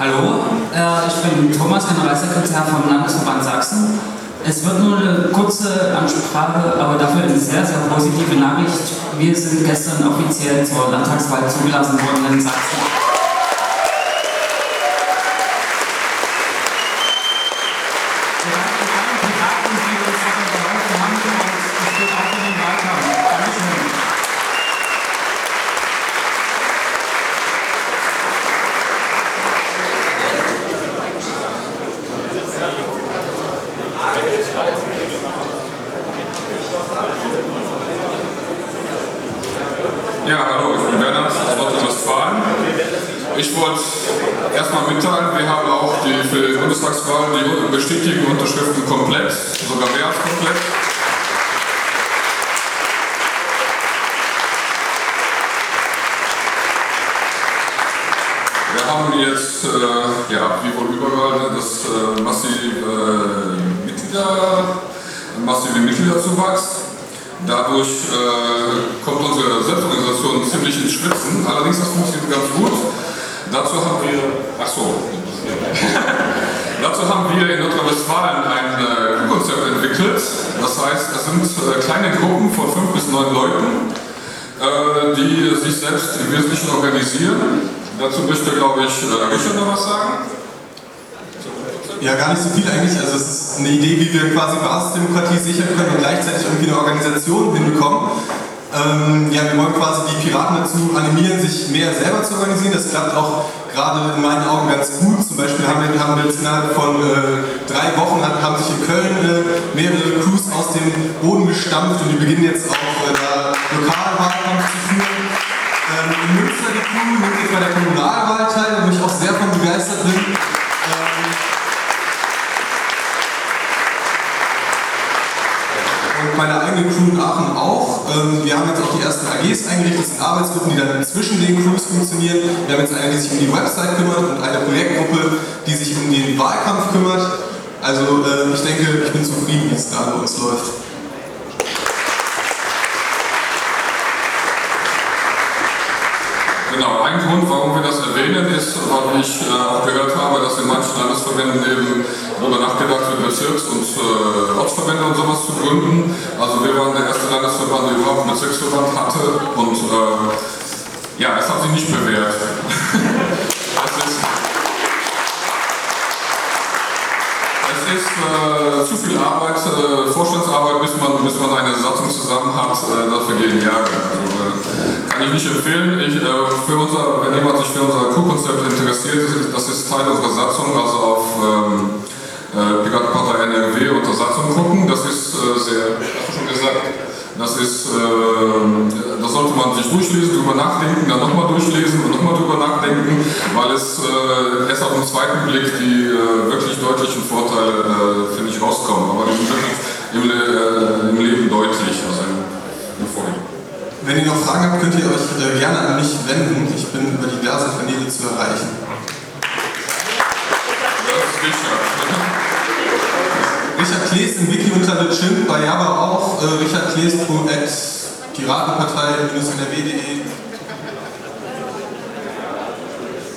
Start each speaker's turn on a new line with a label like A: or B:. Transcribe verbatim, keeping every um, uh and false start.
A: Hallo, äh, ich bin Thomas, Generalsekretär vom Landesverband Sachsen. Es wird nur eine kurze Ansprache, aber dafür eine sehr, sehr positive Nachricht. Wir sind gestern offiziell zur Landtagswahl zugelassen worden in Sachsen.
B: Ja, hallo, ich bin Bernhard aus Nordrhein-Westfalen. Ich wollte erstmal mitteilen, wir haben auch die, für die Bundestagswahl die bestätigten Unterschriften komplett, sogar mehr als komplett. Wir haben jetzt, äh, ja, wie wohl überall, das äh, massive äh, Mitglieder, massive Mitgliederzuwachs. Dadurch äh, kommt unsere Selbstorganisation ziemlich ins Schwitzen, allerdings das funktioniert ganz gut. Dazu haben wir, ach so, dazu haben wir in Nordrhein-Westfalen ein äh, Konzept entwickelt. Das heißt, es sind äh, kleine Gruppen von fünf bis neun Leuten, äh, die sich selbst im Wesentlichen organisieren. Dazu möchte, glaube ich, äh, Richard noch was sagen.
C: Ja, gar nicht so viel eigentlich. Also es ist eine Idee, wie wir quasi Basisdemokratie sichern können und gleichzeitig irgendwie eine Organisation hinbekommen. Ähm, ja, wir wollen quasi die Piraten dazu animieren, sich mehr selber zu organisieren. Das klappt auch gerade in meinen Augen ganz gut. Zum Beispiel haben wir, haben wir jetzt innerhalb von äh, drei Wochen haben sich in Köln äh, mehrere Crews aus dem Boden gestampft und die beginnen jetzt auch äh, da Lokalwahlkampf zu führen. Ähm, in Münster die Crew nimmt jetzt bei der Kommunalwahl teil, wo ich auch sehr von begeistert bin. Ähm, Und meine eigene Crew in Aachen auch. Wir haben jetzt auch die ersten A Gs eingerichtet, das sind Arbeitsgruppen, die dann zwischen den Crews funktionieren. Wir haben jetzt eine, die sich um die Website kümmert und eine Projektgruppe, die sich um den Wahlkampf kümmert. Also ich denke, ich bin zufrieden, wie es da bei uns läuft.
B: Genau, ein Grund, warum wir das erwähnen, ist, weil ich äh, auch gehört habe, dass in manchen Landesverbänden eben darüber nachgedacht wird, Bezirks- und äh, Ortsverbände und sowas zu gründen. Also wir waren der erste Landesverband, der überhaupt einen Bezirksverband hatte und äh, ja, es hat sich nicht bewährt. es ist, es ist äh, zu viel Arbeit, äh, Vorstandsarbeit, bis man, bis man eine Satzung zusammen hat, äh, dafür gehen Jahre. Also, äh, kann ich nicht empfehlen. Ich, äh, für unser, wenn jemand sich für unser Q-Konzept interessiert, das ist Teil unserer Satzung, also auf ähm, äh, Piratenpartei N R W unter Satzung gucken. Das ist äh, sehr, hast du schon gesagt, das ist, äh, da sollte man sich durchlesen, drüber nachdenken, dann nochmal durchlesen und nochmal drüber nachdenken, weil es äh, erst auf den zweiten Blick die äh, wirklich deutlichen Vorteile, äh, finde ich, rauskommen. Aber die sind wirklich im, äh, im Leben deutlich, also im, im Vorhinein.
C: Wenn ihr noch Fragen habt, könnt ihr euch äh, gerne an mich wenden. Ich bin über diverse Kanäle zu erreichen.
B: Das ist Richard.
C: Richard Klees im Wiki unter The Chimp, bei Java auch. Äh, Richard Klees at piratenpartei N R W punkt de